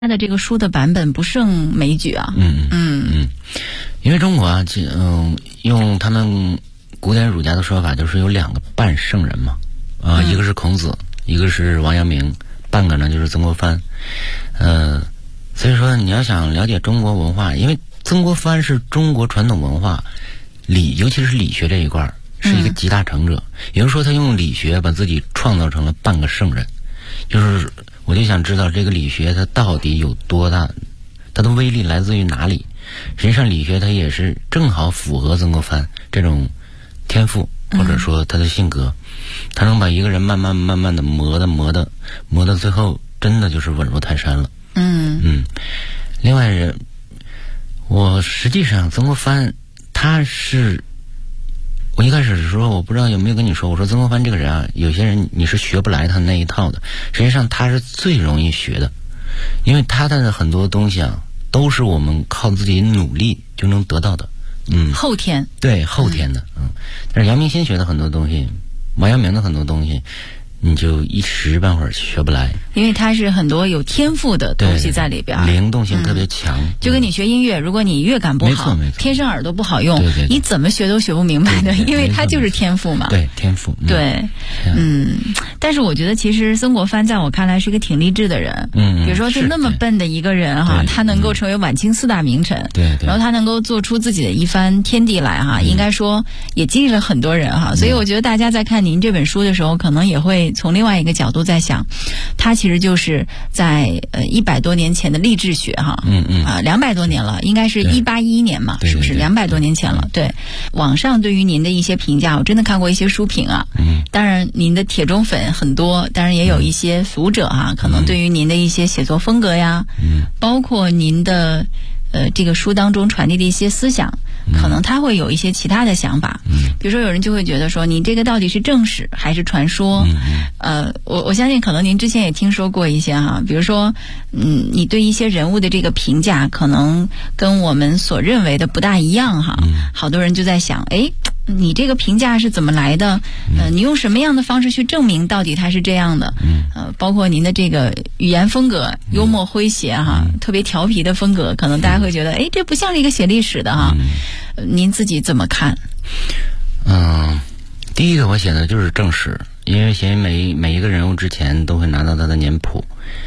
他的这个书的版本不胜枚举啊。 因为中国啊，用他们古典儒家的说法，就是有两个半圣人嘛，一个是孔子，一个是王阳明，半个呢就是曾国藩。所以说你要想了解中国文化，因为曾国藩是中国传统文化尤其是理学这一块是一个集大成者，也就是说他用理学把自己创造成了半个圣人。就是我就想知道这个理学它到底有多大，它的威力来自于哪里。实际上理学它也是正好符合曾国藩这种天赋，或者说他的性格，他能把一个人慢慢的磨到最后真的就是稳如泰山了。另外我实际上曾国藩我一开始的时候我不知道有没有跟你说，我说曾国藩这个人啊，有些人你是学不来他那一套的，实际上他是最容易学的，因为他的很多东西啊都是我们靠自己努力就能得到的。 后天。 对，后天的。但是阳明心学的很多东西，王阳明的很多东西你就一时半会儿学不来， 因为它是很多有天赋的东西在里边， 灵动性特别强。 就跟你学音乐，如果你乐感不好，天生耳朵不好用， 对， 你怎么学都学不明白的，因为它就是天赋嘛。 对，天赋。 对，但是我觉得其实曾国藩在我看来是一个挺励志的人。比如说就那么笨的一个人哈，他能够成为晚清4大名臣， 对， 然后他能够做出自己的一番天地来哈，应该说也激励了很多人哈。所以我觉得大家在看您这本书的时候，可能也会从另外一个角度在想，他其实就是在100多年前的励志学哈，200多年了，应该是1811年嘛，是不是200多年前了？对，网上对于您的一些评价，我真的看过一些书评啊，当然您的铁中粉很多，当然也有一些读者啊，可能对于您的一些写作风格呀，包括您的这个书当中传递的一些思想，可能他会有一些其他的想法。比如说有人就会觉得说，你这个到底是正史还是传说？我相信可能您之前也听说过一些哈，比如说你对一些人物的这个评价可能跟我们所认为的不大一样哈。好多人就在想，你这个评价是怎么来的？你用什么样的方式去证明到底它是这样的？包括您的这个语言风格，幽默诙谐哈，特别调皮的风格，可能大家会觉得，这不像是一个写历史的哈。您自己怎么看？ 第一个我写的就是正史，因为写每一个人物之前都会拿到他的年谱。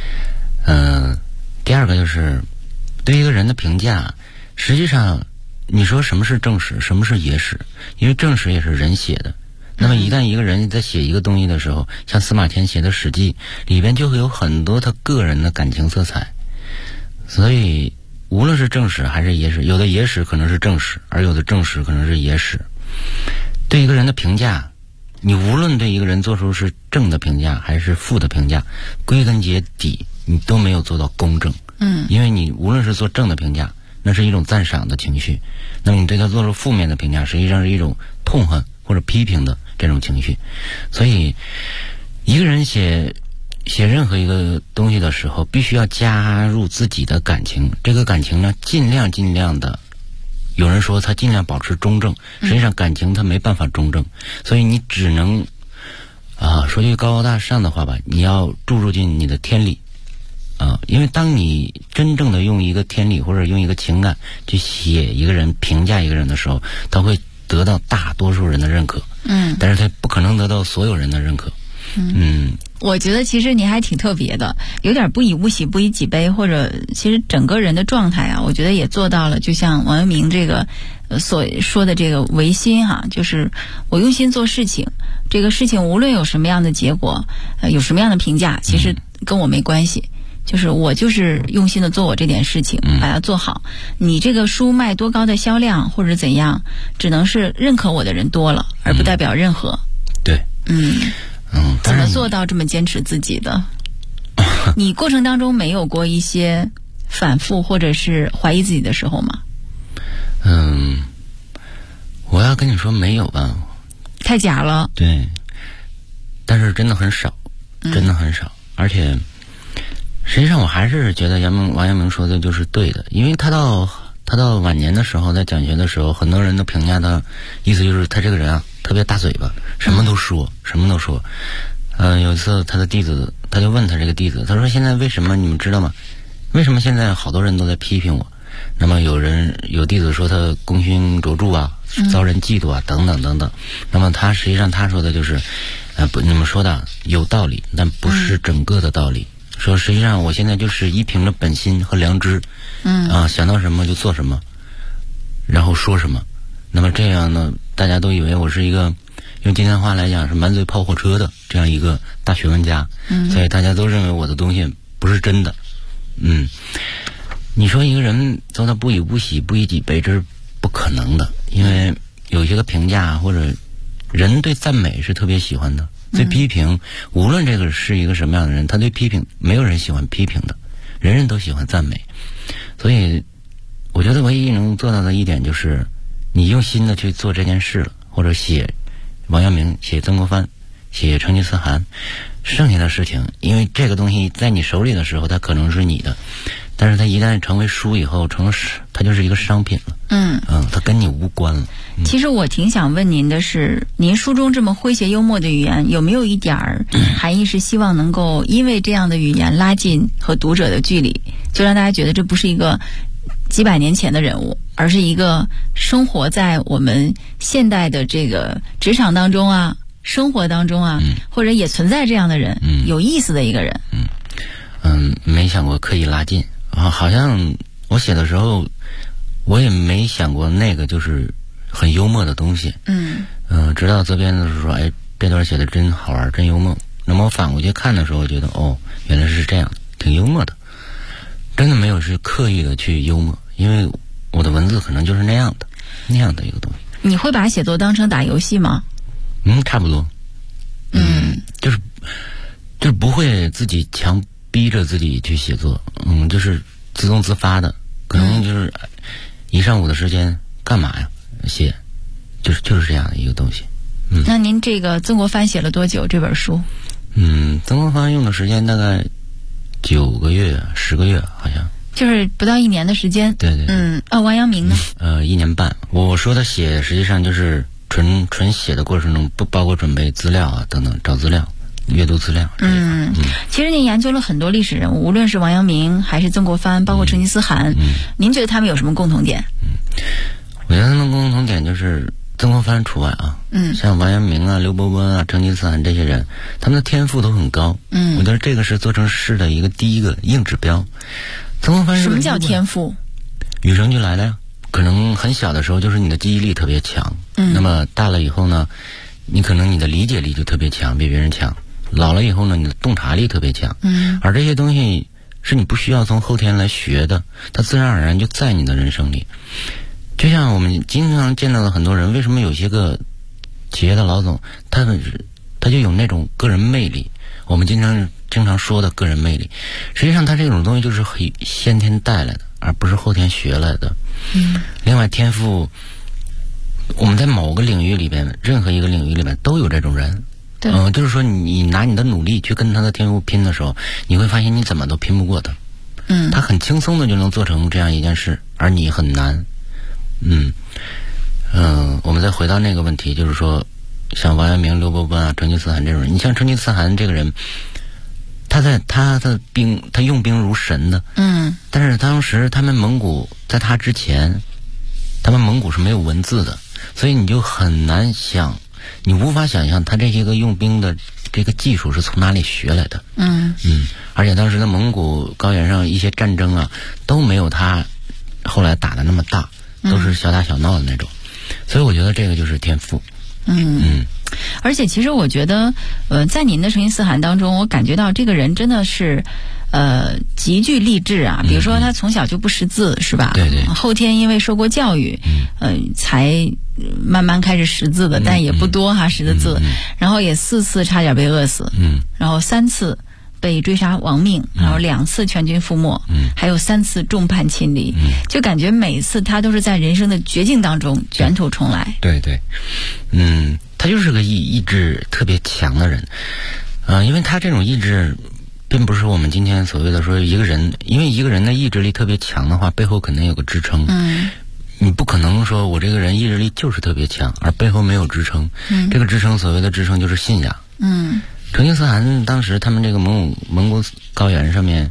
第二个就是对一个人的评价，实际上你说什么是正史，什么是野史？因为正史也是人写的。那么一旦一个人在写一个东西的时候，像司马迁写的《史记》里边就会有很多他个人的感情色彩。所以无论是正史还是野史，有的野史可能是正史，而有的正史可能是野史。对一个人的评价，你无论对一个人做出是正的评价还是负的评价，归根结底你都没有做到公正。因为你无论是做正的评价，那是一种赞赏的情绪，那么你对他做出负面的评价，实际上是一种痛恨或者批评的这种情绪。所以一个人写任何一个东西的时候，必须要加入自己的感情，这个感情呢尽量的，有人说他尽量保持中正，实际上感情他没办法中正，所以你只能说句高大上的话吧，你要注入进你的天理因为当你真正的用一个天理或者用一个情感去写一个人，评价一个人的时候，他会得到大多数人的认可，但是他不可能得到所有人的认可。 我觉得其实你还挺特别的，有点不以物喜，不以己悲，或者其实整个人的状态啊，我觉得也做到了，就像王阳明这个所说的这个唯心哈，就是我用心做事情，这个事情无论有什么样的结果，有什么样的评价，其实跟我没关系。就是我就是用心的做我这点事情，把它做好。你这个书卖多高的销量或者怎样，只能是认可我的人多了，而不代表任何。 对， 怎么做到这么坚持自己的？你过程当中没有过一些反复或者是怀疑自己的时候吗？ 我要跟你说没有吧， 太假了。 对，但是真的很少，真的很少，而且实际上我还是觉得王阳明说的就是对的，因为他到晚年的时候，在讲学的时候，很多人都评价他，意思就是他这个人啊特别大嘴巴，什么都说。有一次他的弟子他就问他这个弟子，他说现在为什么你们知道吗？ 为什么现在好多人都在批评我？那么有弟子说他功勋卓著啊，遭人嫉妒啊，等等等等。那么他实际上他说的就是，你们说的有道理，但不是整个的道理。说实际上我现在就是依凭着本心和良知，想到什么就做什么，然后说什么。那么这样呢，大家都以为我是一个用今天话来讲是满嘴跑火车的这样一个大学问家，所以大家都认为我的东西不是真的。你说一个人做到不以物喜，不以己悲，这是不可能的，因为有些个评价或者人对赞美是特别喜欢的，对批评，无论这个是一个什么样的人，他对批评没有人喜欢批评的，人人都喜欢赞美。所以我觉得唯一能做到的一点就是你用心的去做这件事了，或者写王阳明，写曾国藩，写成吉思汗，剩下的事情，因为这个东西在你手里的时候它可能是你的，但是它一旦成为书以后，它就是一个商品了。它跟你无关了。 其实我挺想问您的是，您书中这么诙谐幽默的语言，有没有一点儿含义是希望能够因为这样的语言拉近和读者的距离，就让大家觉得这不是一个几百年前的人物，而是一个生活在我们现代的这个职场当中啊，生活当中啊，或者也存在这样的人，有意思的一个人。 没想过刻意拉近啊，好像我写的时候，我也没想过那个就是很幽默的东西。直到责编的时候说，哎，这段写的真好玩，真幽默。那么我反过去看的时候，我觉得原来是这样，挺幽默的。真的没有是刻意的去幽默，因为我的文字可能就是那样的一个东西。 你会把写作当成打游戏吗？ 差不多。就是不会自己强逼着自己去写作，就是自动自发的，可能就是一上午的时间干嘛呀？写，就是这样的一个东西。 那您这个曾国藩写了多久这本书？ 曾国藩用的时间大概9个月、10个月，好像就是不到1年的时间。 对。 王阳明呢 ？1年半。我说的写，实际上就是纯写的过程中，不包括准备资料啊等等，找资料、阅读资料。 其实您研究了很多历史人物，无论是王阳明还是曾国藩，包括成吉思汗，您觉得他们有什么共同点？ 我觉得他们共同点就是曾国藩除外啊。像王阳明啊、刘伯温啊、成吉思汗这些人，他们的天赋都很高。我觉得这个是做成诗的第一个硬指标。曾国藩什么叫天赋？ 与生俱来的呀。可能很小的时候就是你的记忆力特别强，那么大了以后呢，你可能你的理解力就特别强，比别人强。老了以后呢，你的洞察力特别强。而这些东西是你不需要从后天来学的，它自然而然就在你的人生里。就像我们经常见到的很多人，为什么有些个企业的老总，他就有那种个人魅力，我们经常说的个人魅力，实际上他这种东西就是先天带来的，而不是后天学来的。另外天赋，我们在某个领域里边，任何一个领域里边都有这种人。就是说你拿你的努力去跟他的天赋拼的时候，你会发现你怎么都拼不过他。他很轻松的就能做成这样一件事，而你很难。我们再回到那个问题，就是说像王阳明、刘伯温啊、成吉思汗这种人，你像成吉思汗这个人，他用兵如神的。但是当时他们蒙古在他之前，他们蒙古是没有文字的，所以你就很难想，你无法想象他这些个用兵的这个技术是从哪里学来的。而且当时的蒙古高原上一些战争啊，都没有他后来打的那么大，都是小打小闹的那种。所以我觉得这个就是天赋。 而且其实我觉得在您的成吉思汗当中，我感觉到这个人真的是极具励志啊。比如说他从小就不识字，是吧？ 对。 后天因为受过教育，才慢慢开始识字的，但也不多哈，识的字。然后也4次差点被饿死，然后3次被追杀亡命，然后2次全军覆没，还有3次众叛亲离，就感觉每次他都是在人生的绝境当中卷土重来。 对。他就是个意志特别强的人，因为他这种意志并不是我们今天所谓的说一个人，因为一个人的意志力特别强的话，背后肯定有个支撑。你不可能说我这个人意志力就是特别强，而背后没有支撑。这个支撑，所谓的支撑就是信仰。成吉思汗当时他们这个蒙古高原上面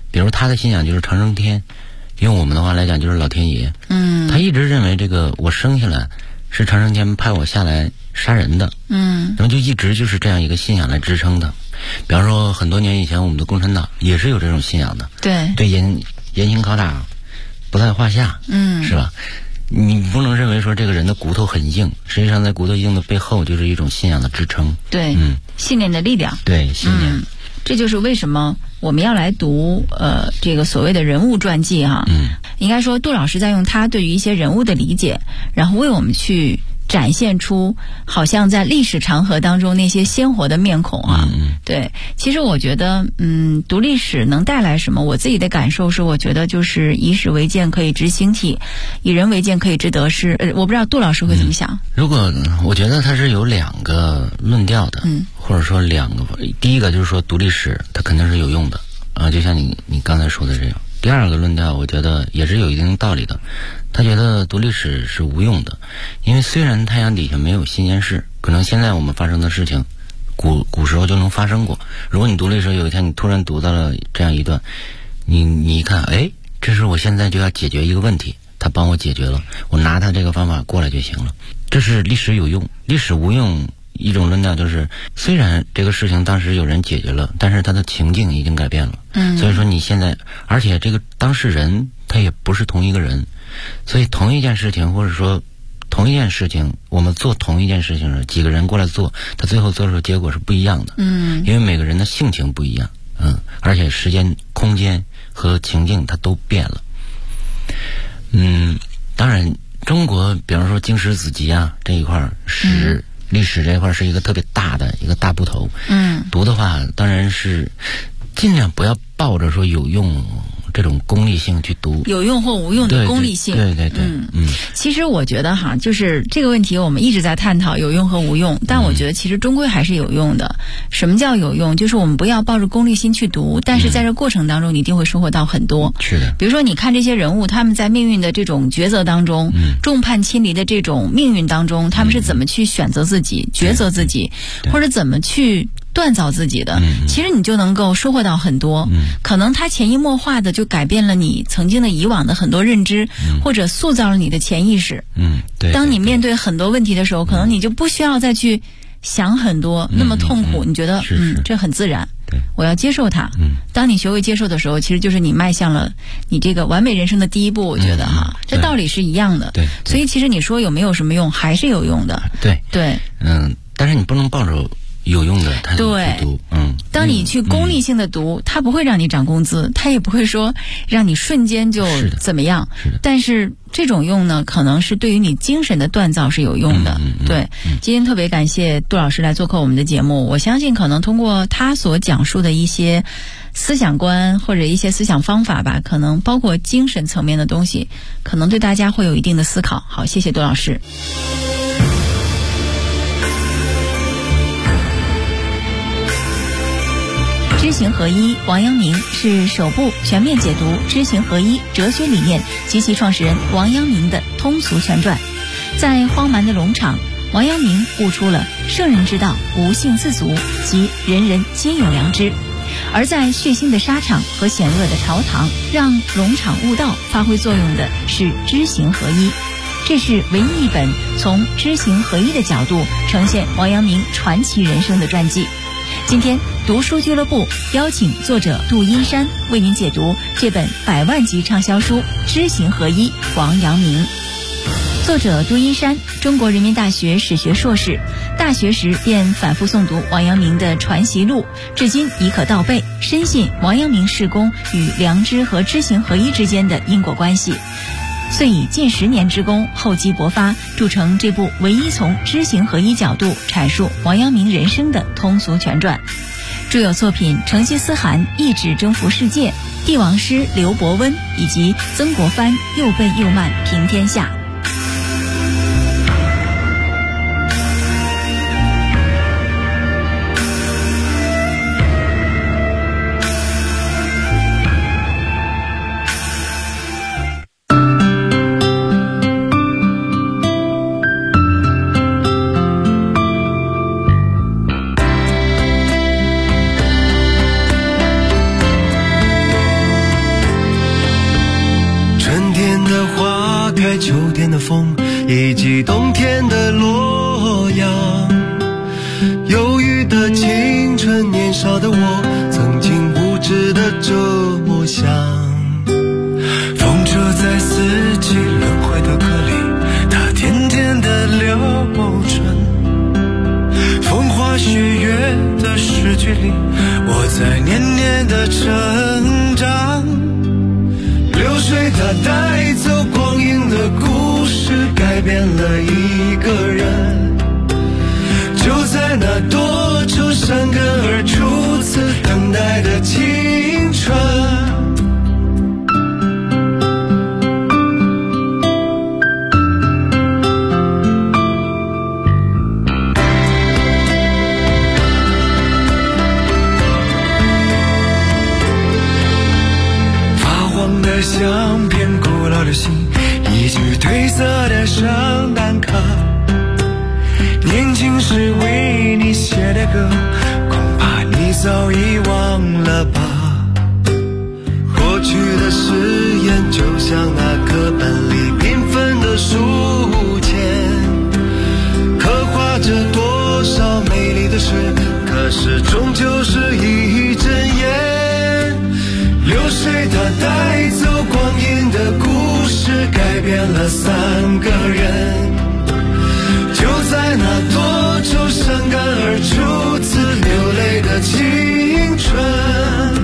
比如他的信仰就是长生天，用我们的话来讲就是老天爷。他一直认为这个我生下来是长生天派我下来杀人的。然后就一直就是这样一个信仰来支撑的。比方说很多年以前我们的共产党也是有这种信仰的。对严刑拷打不在话下。是吧？你不能认为说这个人的骨头很硬，实际上在骨头硬的背后就是一种信仰的支撑。 对，信念的力量。 对，信念。 这就是为什么我们要来读这个所谓的人物传记哈。应该说杜老师在用他对于一些人物的理解，然后为我们去展现出好像在历史长河当中那些鲜活的面孔啊。对，其实我觉得读历史能带来什么，我自己的感受是，我觉得就是以史为鉴可以知兴替，以人为鉴可以知得失。我不知道杜老师会怎么想。 如果我觉得它是有两个论调的。或者说两个，第一个就是说读历史它肯定是有用的啊，就像你刚才说的这样。第二个论调我觉得也是有一定道理的，他觉得读历史是无用的，因为虽然太阳底下没有新鲜事，可能现在我们发生的事情古时候就能发生过。如果你读历史有一天你突然读到了这样一段，你一看，这是我现在就要解决一个问题，他帮我解决了，我拿他这个方法过来就行了。这是历史有用。历史无用一种论调就是，虽然这个事情当时有人解决了，但是他的情境已经改变了。所以说你现在，而且这个当事人他也不是同一个人，所以同一件事情或者说同一件事情，我们做同一件事情，几个人过来做，他最后做出的结果是不一样的。因为每个人的性情不一样。而且时间、空间和情境它都变了。当然中国比方说经史子集啊这一块历史这一块是一个特别大的一个大部头。读的话当然是尽量不要抱着说有用这种功利性去读， 有用或无用的功利性。 对。 其实我觉得哈，就是这个问题我们一直在探讨有用和无用，但我觉得其实终归还是有用的。什么叫有用？就是我们不要抱着功利心去读，但是在这过程当中你一定会收获到很多。 是的。 比如说你看这些人物，他们在命运的这种抉择当中，众叛亲离的这种命运当中，他们是怎么去选择自己、抉择自己，或者怎么去锻造自己的，其实你就能够收获到很多。可能它潜移默化的就改变了你曾经的以往的很多认知，或者塑造了你的潜意识。 对。 当你面对很多问题的时候，可能你就不需要再去想很多，那么痛苦，你觉得这很自然。我要接受它。当你学会接受的时候，其实就是你迈向了你这个完美人生的第一步。我觉得哈，这道理是一样的。 对。 所以其实你说有没有什么用，还是有用的。 对。但是你不能抱着有用的他去读。 当你去功利性的读，它不会让你涨工资，它也不会说让你瞬间就怎么样。但是这种用呢，可能是对于你精神的锻造是有用的。对。今天特别感谢杜老师来做客我们的节目，我相信可能通过他所讲述的一些思想观或者一些思想方法吧，可能包括精神层面的东西，可能对大家会有一定的思考。好，谢谢杜老师。知行合一，王阳明是首部全面解读知行合一哲学理念及其创始人王阳明的通俗全传。在荒蛮的农场，王阳明悟出了圣人之道无性自足，即人人皆有良知；而在血腥的沙场和险恶的朝堂，让农场悟道发挥作用的是知行合一。这是唯一一本从知行合一的角度呈现王阳明传奇人生的传记。今天读书俱乐部邀请作者杜阴山为您解读这本100万级畅销书《知行合一》王阳明。作者杜阴山，中国人民大学史学硕士，大学时便反复诵读王阳明的传习录，至今已可倒背，深信王阳明事功与良知和知行合一之间的因果关系，遂以近10年之功厚积薄发，铸成这部唯一从知行合一角度阐述王阳明人生的通俗全传。著有作品《成吉思汗一指征服世界》、帝王师刘伯温以及曾国藩又笨又慢平天下。 天的花开，秋天的风，以及冬天的洛阳。忧郁的青春，年少的我，曾经无知的这么想。风车在四季轮回的歌里，它甜甜的流转。风花雪月的诗句里，我在年年的成长。流水它带走光阴的故事，改变了一个人。就在那多愁善感而初次等待的青春。相片，古老的信，一句褪色的圣诞卡。年轻时为你写的歌，恐怕你早已忘了吧。过去的誓言，就像那课本里缤纷的书签，刻画着多少美丽的诗，可是终究是一阵烟。流水它带走光阴的故事，改变了三个人。就在那多愁善感而初次流泪的青春。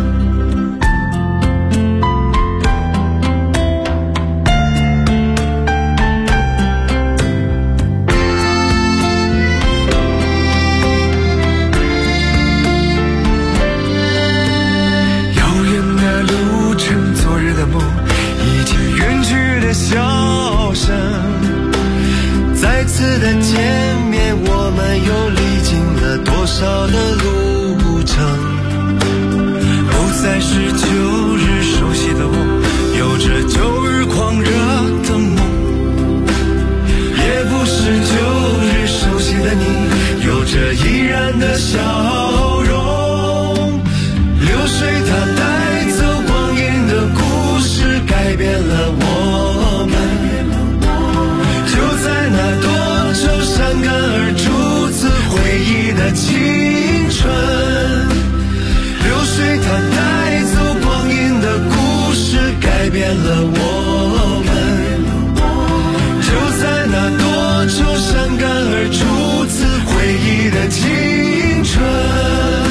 笑声，再次的见面，我们又历经了多少的路程。不再是旧日熟悉的我，有着旧日狂热的梦，也不是旧日熟悉的你，有着依然的笑容。流水它带走光阴的故事，改变了我们。就在那多愁善感而初次回忆的青春。流水它带走光阴的故事，改变了我们。就在那多愁善感而初次回忆的青春。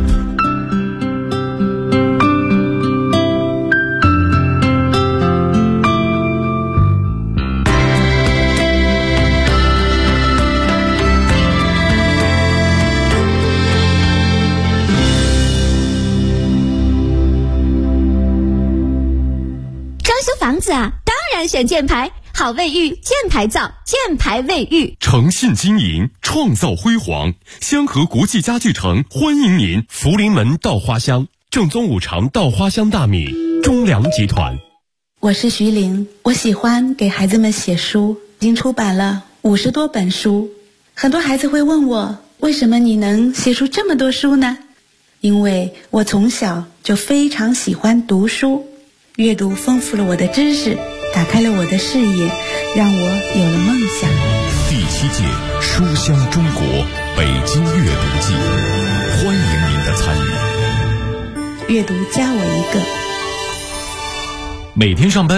房子啊，当然选箭牌，好卫浴，箭牌造，箭牌卫浴， 诚信经营，创造辉煌。香河国际家具城欢迎您，福临门稻花香，正宗五常稻花香大米，中粮集团。 我是徐玲，我喜欢给孩子们写书，已经出版了50多本书。很多孩子会问我，为什么你能写出这么多书呢？因为我从小就非常喜欢读书，阅读丰富了我的知识，打开了我的视野，让我有了梦想。 第7届书香中国北京阅读季，欢迎您的参与。 阅读加我一个。 每天上班